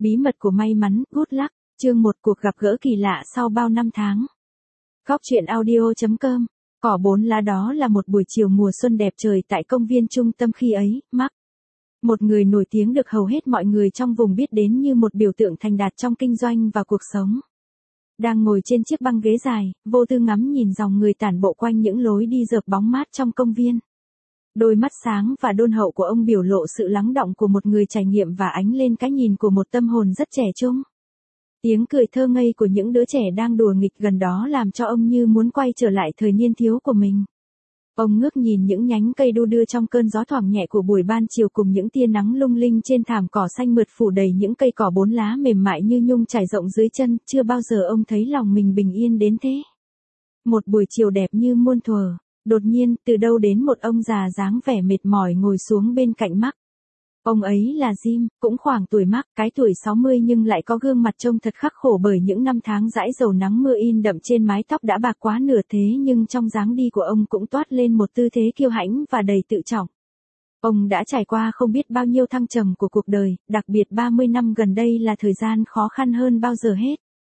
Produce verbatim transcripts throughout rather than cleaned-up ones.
Bí mật của may mắn, good luck, chương một cuộc gặp gỡ kỳ lạ sau bao năm tháng. Góc truyện audio chấm com. Cỏ bốn lá đó là một buổi chiều mùa xuân đẹp trời tại công viên trung tâm khi ấy, Mark, một người nổi tiếng được hầu hết mọi người trong vùng biết đến như một biểu tượng thành đạt trong kinh doanh và cuộc sống. Đang ngồi trên chiếc băng ghế dài, vô tư ngắm nhìn dòng người tản bộ quanh những lối đi rợp bóng mát trong công viên. Đôi mắt sáng và đôn hậu của ông biểu lộ sự lắng đọng của một người trải nghiệm và ánh lên cái nhìn của một tâm hồn rất trẻ trung. Tiếng cười thơ ngây của những đứa trẻ đang đùa nghịch gần đó làm cho ông như muốn quay trở lại thời niên thiếu của mình. Ông ngước nhìn những nhánh cây đu đưa trong cơn gió thoảng nhẹ của buổi ban chiều cùng những tia nắng lung linh trên thảm cỏ xanh mượt phủ đầy những cây cỏ bốn lá mềm mại như nhung trải rộng dưới chân, chưa bao giờ ông thấy lòng mình bình yên đến thế. Một buổi chiều đẹp như muôn thuở, đột nhiên, từ đâu đến một ông già dáng vẻ mệt mỏi ngồi xuống bên cạnh Mark. Ông ấy là Jim, cũng khoảng tuổi Mark, cái tuổi sáu mươi nhưng lại có gương mặt trông thật khắc khổ bởi những năm tháng dãi dầu nắng mưa in đậm trên mái tóc đã bạc quá nửa thế, nhưng trong dáng đi của ông cũng toát lên một tư thế kiêu hãnh và đầy tự trọng. Ông đã trải qua không biết bao nhiêu thăng trầm của cuộc đời, đặc biệt ba mươi năm gần đây là thời gian khó khăn hơn bao giờ hết.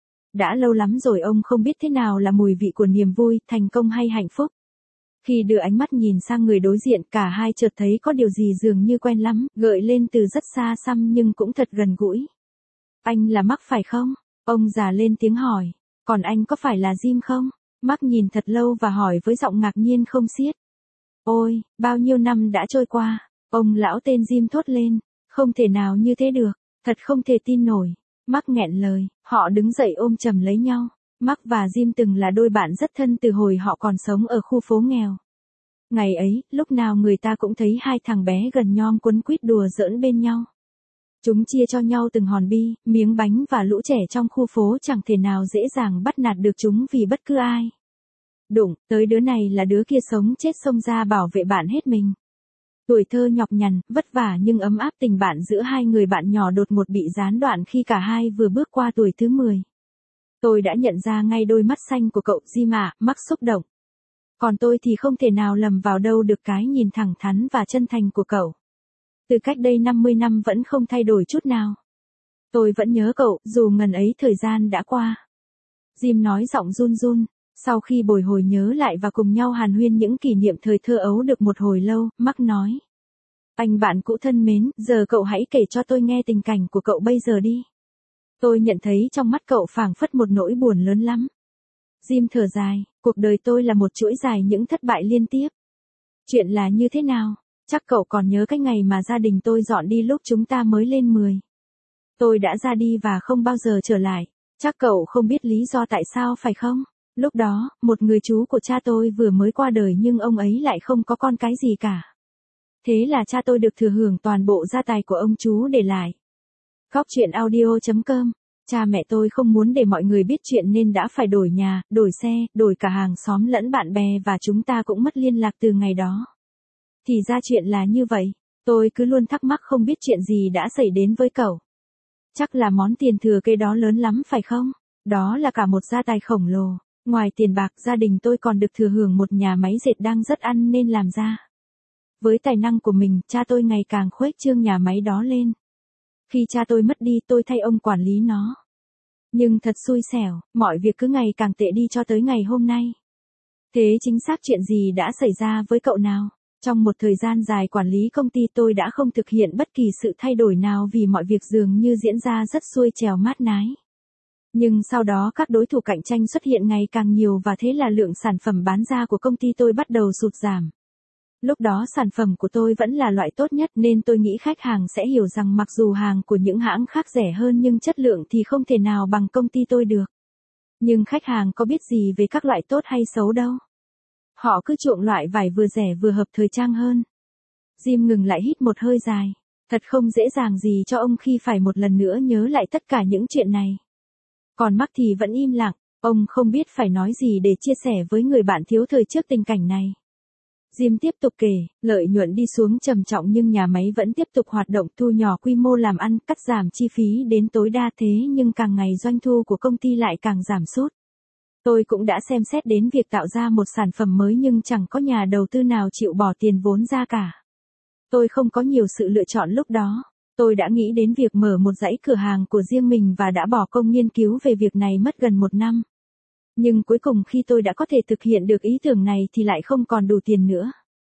Đã lâu lắm rồi ông không biết thế nào là mùi vị của niềm vui, thành công hay hạnh phúc. Khi đưa ánh mắt nhìn sang người đối diện, cả hai chợt thấy có điều gì dường như quen lắm, gợi lên từ rất xa xăm nhưng cũng thật gần gũi. Anh là Mark phải không? Ông già lên tiếng hỏi. Còn anh có phải là Jim không? Mark nhìn thật lâu và hỏi với giọng ngạc nhiên không xiết. Ôi, bao nhiêu năm đã trôi qua. Ông lão tên Jim thốt lên. Không thể nào như thế được. Thật không thể tin nổi. Mark nghẹn lời. Họ đứng dậy ôm chầm lấy nhau. Mark và Jim từng là đôi bạn rất thân từ hồi họ còn sống ở khu phố nghèo. Ngày ấy, lúc nào người ta cũng thấy hai thằng bé gần nhom quấn quýt đùa giỡn bên nhau. Chúng chia cho nhau từng hòn bi, miếng bánh và lũ trẻ trong khu phố chẳng thể nào dễ dàng bắt nạt được chúng vì bất cứ ai. Đụng tới đứa này là đứa kia sống chết xông ra bảo vệ bạn hết mình. Tuổi thơ nhọc nhằn, vất vả nhưng ấm áp tình bạn giữa hai người bạn nhỏ đột ngột bị gián đoạn khi cả hai vừa bước qua tuổi thứ mười. Tôi đã nhận ra ngay đôi mắt xanh của cậu Jim ạ, Mark xúc động. Còn tôi thì không thể nào lầm vào đâu được cái nhìn thẳng thắn và chân thành của cậu. Từ cách đây năm mươi năm vẫn không thay đổi chút nào. Tôi vẫn nhớ cậu, dù ngần ấy thời gian đã qua. Jim nói giọng run run, sau khi bồi hồi nhớ lại và cùng nhau hàn huyên những kỷ niệm thời thơ ấu được một hồi lâu, Mark nói. Anh bạn cũ thân mến, giờ cậu hãy kể cho tôi nghe tình cảnh của cậu bây giờ đi. Tôi nhận thấy trong mắt cậu phảng phất một nỗi buồn lớn lắm. Jim thở dài, cuộc đời tôi là một chuỗi dài những thất bại liên tiếp. Chuyện là như thế nào? Chắc cậu còn nhớ cái ngày mà gia đình tôi dọn đi lúc chúng ta mới lên mười. Tôi đã ra đi và không bao giờ trở lại. Chắc cậu không biết lý do tại sao phải không? Lúc đó, một người chú của cha tôi vừa mới qua đời nhưng ông ấy lại không có con cái gì cả. Thế là cha tôi được thừa hưởng toàn bộ gia tài của ông chú để lại. Góc truyện audio chấm com. Cha mẹ tôi không muốn để mọi người biết chuyện nên đã phải đổi nhà, đổi xe, đổi cả hàng xóm lẫn bạn bè và chúng ta cũng mất liên lạc từ ngày đó. Thì ra chuyện là như vậy, tôi cứ luôn thắc mắc không biết chuyện gì đã xảy đến với cậu. Chắc là món tiền thừa kế đó lớn lắm phải không? Đó là cả một gia tài khổng lồ. Ngoài tiền bạc, gia đình tôi còn được thừa hưởng một nhà máy dệt đang rất ăn nên làm ra. Với tài năng của mình, cha tôi ngày càng khuếch trương nhà máy đó lên. Khi cha tôi mất đi, tôi thay ông quản lý nó. Nhưng thật xui xẻo, mọi việc cứ ngày càng tệ đi cho tới ngày hôm nay. Thế chính xác chuyện gì đã xảy ra với cậu nào? Trong một thời gian dài quản lý công ty tôi đã không thực hiện bất kỳ sự thay đổi nào vì mọi việc dường như diễn ra rất xuôi trèo mát nái. Nhưng sau đó các đối thủ cạnh tranh xuất hiện ngày càng nhiều và thế là lượng sản phẩm bán ra của công ty tôi bắt đầu sụt giảm. Lúc đó sản phẩm của tôi vẫn là loại tốt nhất nên tôi nghĩ khách hàng sẽ hiểu rằng mặc dù hàng của những hãng khác rẻ hơn nhưng chất lượng thì không thể nào bằng công ty tôi được. Nhưng khách hàng có biết gì về các loại tốt hay xấu đâu. Họ cứ chuộng loại vải vừa rẻ vừa hợp thời trang hơn. Jim ngừng lại hít một hơi dài. Thật không dễ dàng gì cho ông khi phải một lần nữa nhớ lại tất cả những chuyện này. Còn Mark thì vẫn im lặng, ông không biết phải nói gì để chia sẻ với người bạn thiếu thời trước tình cảnh này. Jim tiếp tục kể, lợi nhuận đi xuống trầm trọng nhưng nhà máy vẫn tiếp tục hoạt động thu nhỏ quy mô làm ăn, cắt giảm chi phí đến tối đa thế nhưng càng ngày doanh thu của công ty lại càng giảm sút. Tôi cũng đã xem xét đến việc tạo ra một sản phẩm mới nhưng chẳng có nhà đầu tư nào chịu bỏ tiền vốn ra cả. Tôi không có nhiều sự lựa chọn lúc đó. Tôi đã nghĩ đến việc mở một dãy cửa hàng của riêng mình và đã bỏ công nghiên cứu về việc này mất gần một năm. Nhưng cuối cùng khi tôi đã có thể thực hiện được ý tưởng này thì lại không còn đủ tiền nữa.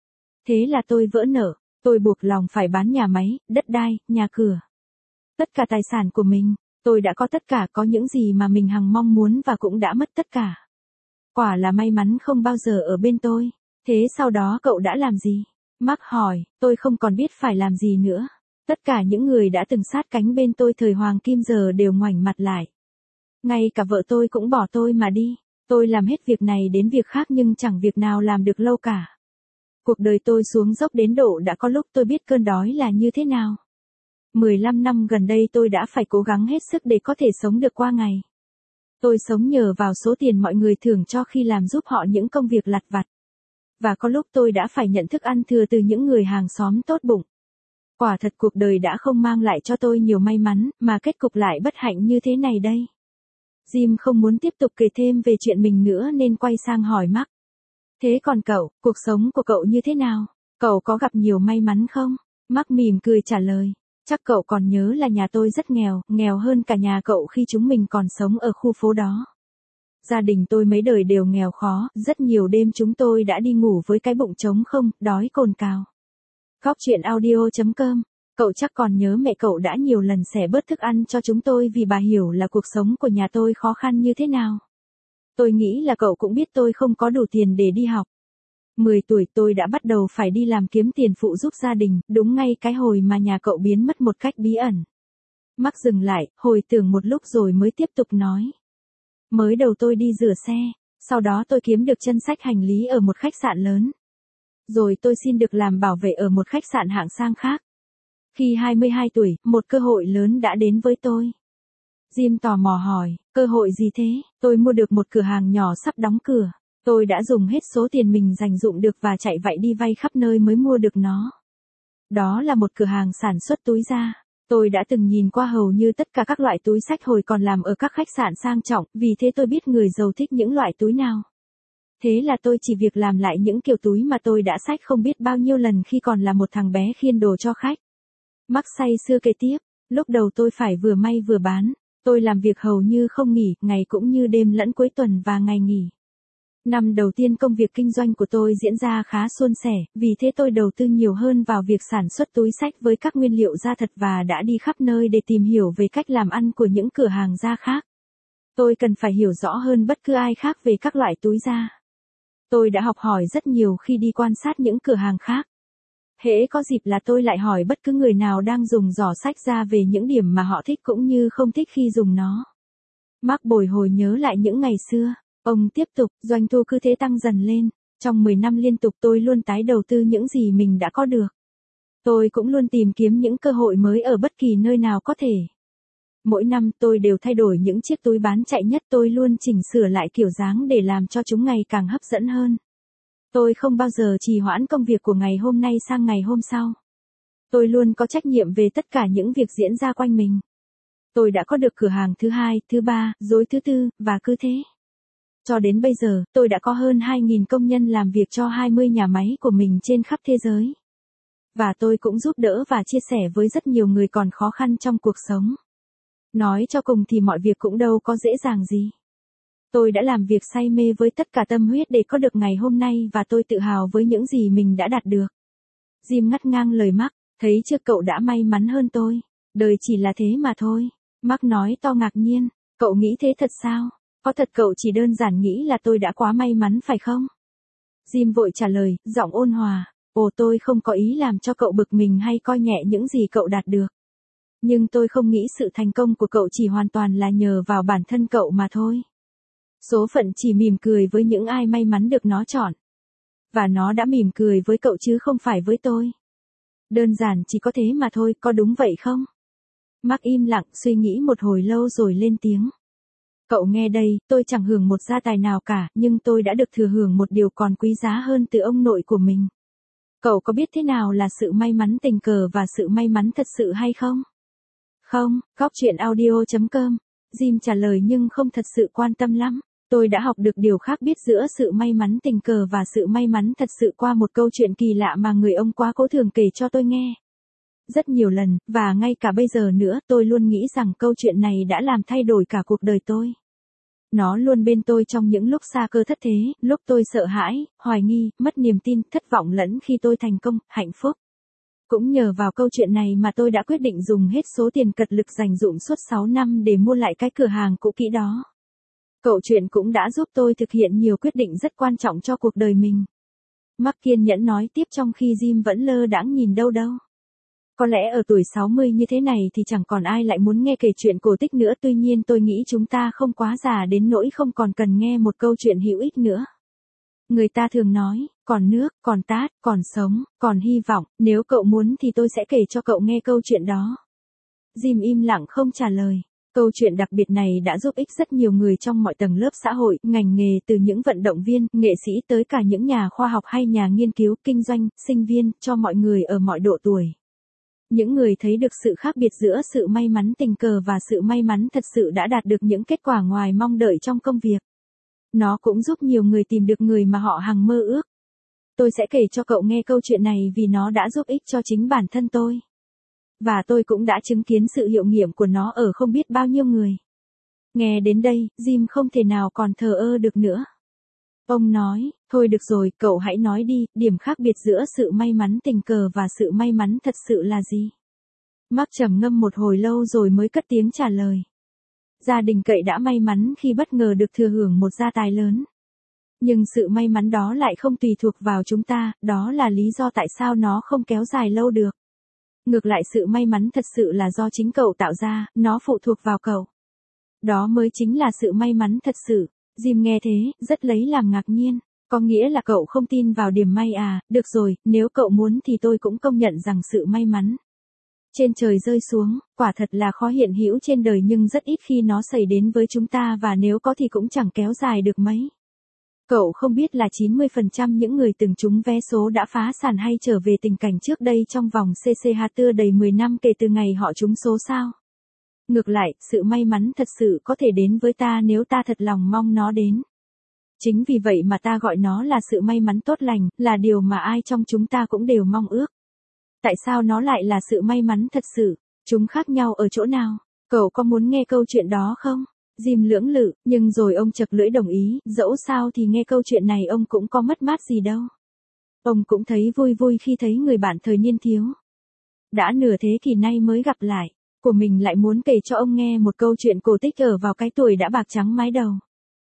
Thế là tôi vỡ nợ, tôi buộc lòng phải bán nhà máy, đất đai, nhà cửa. Tất cả tài sản của mình, tôi đã có tất cả, có những gì mà mình hằng mong muốn và cũng đã mất tất cả. Quả là may mắn không bao giờ ở bên tôi. Thế sau đó cậu đã làm gì? Mark hỏi, tôi không còn biết phải làm gì nữa. Tất cả những người đã từng sát cánh bên tôi thời hoàng kim giờ đều ngoảnh mặt lại. Ngay cả vợ tôi cũng bỏ tôi mà đi. Tôi làm hết việc này đến việc khác nhưng chẳng việc nào làm được lâu cả. Cuộc đời tôi xuống dốc đến độ đã có lúc tôi biết cơn đói là như thế nào. mười lăm năm gần đây tôi đã phải cố gắng hết sức để có thể sống được qua ngày. Tôi sống nhờ vào số tiền mọi người thưởng cho khi làm giúp họ những công việc lặt vặt. Và có lúc tôi đã phải nhận thức ăn thừa từ những người hàng xóm tốt bụng. Quả thật cuộc đời đã không mang lại cho tôi nhiều may mắn, mà kết cục lại bất hạnh như thế này đây. Jim không muốn tiếp tục kể thêm về chuyện mình nữa nên quay sang hỏi Mark. Thế còn cậu, cuộc sống của cậu như thế nào? Cậu có gặp nhiều may mắn không? Mark mỉm cười trả lời. Chắc cậu còn nhớ là nhà tôi rất nghèo, nghèo hơn cả nhà cậu khi chúng mình còn sống ở khu phố đó. Gia đình tôi mấy đời đều nghèo khó, rất nhiều đêm chúng tôi đã đi ngủ với cái bụng trống không, đói cồn cào. Góc truyện audio chấm com. Cậu chắc còn nhớ mẹ cậu đã nhiều lần xẻ bớt thức ăn cho chúng tôi vì bà hiểu là cuộc sống của nhà tôi khó khăn như thế nào. Tôi nghĩ là cậu cũng biết tôi không có đủ tiền để đi học. mười tuổi tôi đã bắt đầu phải đi làm kiếm tiền phụ giúp gia đình, đúng ngay cái hồi mà nhà cậu biến mất một cách bí ẩn. Mark dừng lại, hồi tưởng một lúc rồi mới tiếp tục nói. Mới đầu tôi đi rửa xe, sau đó tôi kiếm được chân xách hành lý ở một khách sạn lớn. Rồi tôi xin được làm bảo vệ ở một khách sạn hạng sang khác. Khi hai mươi hai tuổi, một cơ hội lớn đã đến với tôi. Jim tò mò hỏi, cơ hội gì thế? Tôi mua được một cửa hàng nhỏ sắp đóng cửa. Tôi đã dùng hết số tiền mình dành dụm được và chạy vạy đi vay khắp nơi mới mua được nó. Đó là một cửa hàng sản xuất túi da. Tôi đã từng nhìn qua hầu như tất cả các loại túi xách hồi còn làm ở các khách sạn sang trọng, vì thế tôi biết người giàu thích những loại túi nào. Thế là tôi chỉ việc làm lại những kiểu túi mà tôi đã xách không biết bao nhiêu lần khi còn là một thằng bé khiêng đồ cho khách. Mark say sưa kể tiếp, lúc đầu tôi phải vừa may vừa bán, tôi làm việc hầu như không nghỉ, ngày cũng như đêm lẫn cuối tuần và ngày nghỉ. Năm đầu tiên công việc kinh doanh của tôi diễn ra khá suôn sẻ, vì thế tôi đầu tư nhiều hơn vào việc sản xuất túi xách với các nguyên liệu da thật và đã đi khắp nơi để tìm hiểu về cách làm ăn của những cửa hàng da khác. Tôi cần phải hiểu rõ hơn bất cứ ai khác về các loại túi da. Tôi đã học hỏi rất nhiều khi đi quan sát những cửa hàng khác. Hễ có dịp là tôi lại hỏi bất cứ người nào đang dùng giỏ xách da về những điểm mà họ thích cũng như không thích khi dùng nó. Mark bồi hồi nhớ lại những ngày xưa. Ông tiếp tục, doanh thu cứ thế tăng dần lên. Trong mười năm liên tục tôi luôn tái đầu tư những gì mình đã có được. Tôi cũng luôn tìm kiếm những cơ hội mới ở bất kỳ nơi nào có thể. Mỗi năm tôi đều thay đổi những chiếc túi bán chạy nhất, tôi luôn chỉnh sửa lại kiểu dáng để làm cho chúng ngày càng hấp dẫn hơn. Tôi không bao giờ trì hoãn công việc của ngày hôm nay sang ngày hôm sau. Tôi luôn có trách nhiệm về tất cả những việc diễn ra quanh mình. Tôi đã có được cửa hàng thứ hai, thứ ba, rồi thứ tư, và cứ thế. Cho đến bây giờ, tôi đã có hơn hai nghìn công nhân làm việc cho hai mươi nhà máy của mình trên khắp thế giới. Và tôi cũng giúp đỡ và chia sẻ với rất nhiều người còn khó khăn trong cuộc sống. Nói cho cùng thì mọi việc cũng đâu có dễ dàng gì. Tôi đã làm việc say mê với tất cả tâm huyết để có được ngày hôm nay và tôi tự hào với những gì mình đã đạt được. Jim ngắt ngang lời Mark, thấy chưa, cậu đã may mắn hơn tôi. Đời chỉ là thế mà thôi. Mark nói to ngạc nhiên, cậu nghĩ thế thật sao? Có thật cậu chỉ đơn giản nghĩ là tôi đã quá may mắn phải không? Jim vội trả lời, giọng ôn hòa, ồ tôi không có ý làm cho cậu bực mình hay coi nhẹ những gì cậu đạt được. Nhưng tôi không nghĩ sự thành công của cậu chỉ hoàn toàn là nhờ vào bản thân cậu mà thôi. Số phận chỉ mỉm cười với những ai may mắn được nó chọn. Và nó đã mỉm cười với cậu chứ không phải với tôi. Đơn giản chỉ có thế mà thôi, có đúng vậy không? Mark im lặng suy nghĩ một hồi lâu rồi lên tiếng. Cậu nghe đây, tôi chẳng hưởng một gia tài nào cả, nhưng tôi đã được thừa hưởng một điều còn quý giá hơn từ ông nội của mình. Cậu có biết thế nào là sự may mắn tình cờ và sự may mắn thật sự hay không? Không, góc truyện audio chấm com. Jim trả lời nhưng không thật sự quan tâm lắm. Tôi đã học được điều khác biệt giữa sự may mắn tình cờ và sự may mắn thật sự qua một câu chuyện kỳ lạ mà người ông quá cố thường kể cho tôi nghe. rất nhiều lần, và ngay cả bây giờ nữa tôi luôn nghĩ rằng câu chuyện này đã làm thay đổi cả cuộc đời tôi. Nó luôn bên tôi trong những lúc xa cơ thất thế, lúc tôi sợ hãi, hoài nghi, mất niềm tin, thất vọng lẫn khi tôi thành công, hạnh phúc. Cũng nhờ vào câu chuyện này mà tôi đã quyết định dùng hết số tiền cật lực dành dụm suốt sáu năm để mua lại cái cửa hàng cũ kỹ đó. Câu chuyện cũng đã giúp tôi thực hiện nhiều quyết định rất quan trọng cho cuộc đời mình. Mark kiên nhẫn nói tiếp trong khi Jim vẫn lơ đãng nhìn đâu đâu. Có lẽ ở tuổi sáu mươi như thế này thì chẳng còn ai lại muốn nghe kể chuyện cổ tích nữa, tuy nhiên tôi nghĩ chúng ta không quá già đến nỗi không còn cần nghe một câu chuyện hữu ích nữa. Người ta thường nói, còn nước, còn tát, còn sống, còn hy vọng, nếu cậu muốn thì tôi sẽ kể cho cậu nghe câu chuyện đó. Jim im lặng không trả lời. Câu chuyện đặc biệt này đã giúp ích rất nhiều người trong mọi tầng lớp xã hội, ngành nghề, từ những vận động viên, nghệ sĩ tới cả những nhà khoa học hay nhà nghiên cứu, kinh doanh, sinh viên, cho mọi người ở mọi độ tuổi. Những người thấy được sự khác biệt giữa sự may mắn tình cờ và sự may mắn thật sự đã đạt được những kết quả ngoài mong đợi trong công việc. Nó cũng giúp nhiều người tìm được người mà họ hằng mơ ước. Tôi sẽ kể cho cậu nghe câu chuyện này vì nó đã giúp ích cho chính bản thân tôi. Và tôi cũng đã chứng kiến sự hiệu nghiệm của nó ở không biết bao nhiêu người. Nghe đến đây, Jim không thể nào còn thờ ơ được nữa. Ông nói, thôi được rồi, cậu hãy nói đi, điểm khác biệt giữa sự may mắn tình cờ và sự may mắn thật sự là gì? Mark trầm ngâm một hồi lâu rồi mới cất tiếng trả lời. Gia đình cậy đã may mắn khi bất ngờ được thừa hưởng một gia tài lớn. Nhưng sự may mắn đó lại không tùy thuộc vào chúng ta, đó là lý do tại sao nó không kéo dài lâu được. Ngược lại sự may mắn thật sự là do chính cậu tạo ra, nó phụ thuộc vào cậu. Đó mới chính là sự may mắn thật sự. Jim nghe thế, rất lấy làm ngạc nhiên. Có nghĩa là cậu không tin vào điểm may à, được rồi, nếu cậu muốn thì tôi cũng công nhận rằng sự may mắn trên trời rơi xuống, quả thật là khó hiện hữu trên đời nhưng rất ít khi nó xảy đến với chúng ta và nếu có thì cũng chẳng kéo dài được mấy. Cậu không biết là chín mươi phần trăm những người từng trúng vé số đã phá sản hay trở về tình cảnh trước đây trong vòng xê xê hát tưa đầy mười năm kể từ ngày họ trúng số sao? Ngược lại, sự may mắn thật sự có thể đến với ta nếu ta thật lòng mong nó đến. Chính vì vậy mà ta gọi nó là sự may mắn tốt lành, là điều mà ai trong chúng ta cũng đều mong ước. Tại sao nó lại là sự may mắn thật sự? Chúng khác nhau ở chỗ nào? Cậu có muốn nghe câu chuyện đó không? Jim lưỡng lự, nhưng rồi ông chật lưỡi đồng ý, dẫu sao thì nghe câu chuyện này ông cũng có mất mát gì đâu. Ông cũng thấy vui vui khi thấy người bạn thời niên thiếu. Đã nửa thế kỷ nay mới gặp lại, của mình lại muốn kể cho ông nghe một câu chuyện cổ tích ở vào cái tuổi đã bạc trắng mái đầu.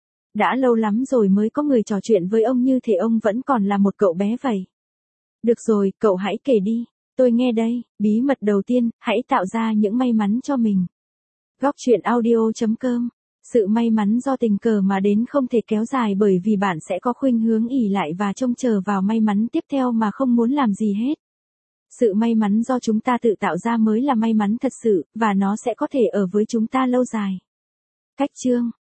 Đã lâu lắm rồi mới có người trò chuyện với ông như thể ông vẫn còn là một cậu bé vậy. Được rồi, cậu hãy kể đi, tôi nghe đây. Bí mật đầu tiên, hãy tạo ra những may mắn cho mình. Góc truyện audio chấm com. Sự may mắn do tình cờ mà đến không thể kéo dài bởi vì bạn sẽ có khuynh hướng ỷ lại và trông chờ vào may mắn tiếp theo mà không muốn làm gì hết. Sự may mắn do chúng ta tự tạo ra mới là may mắn thật sự, và nó sẽ có thể ở với chúng ta lâu dài. Cách chương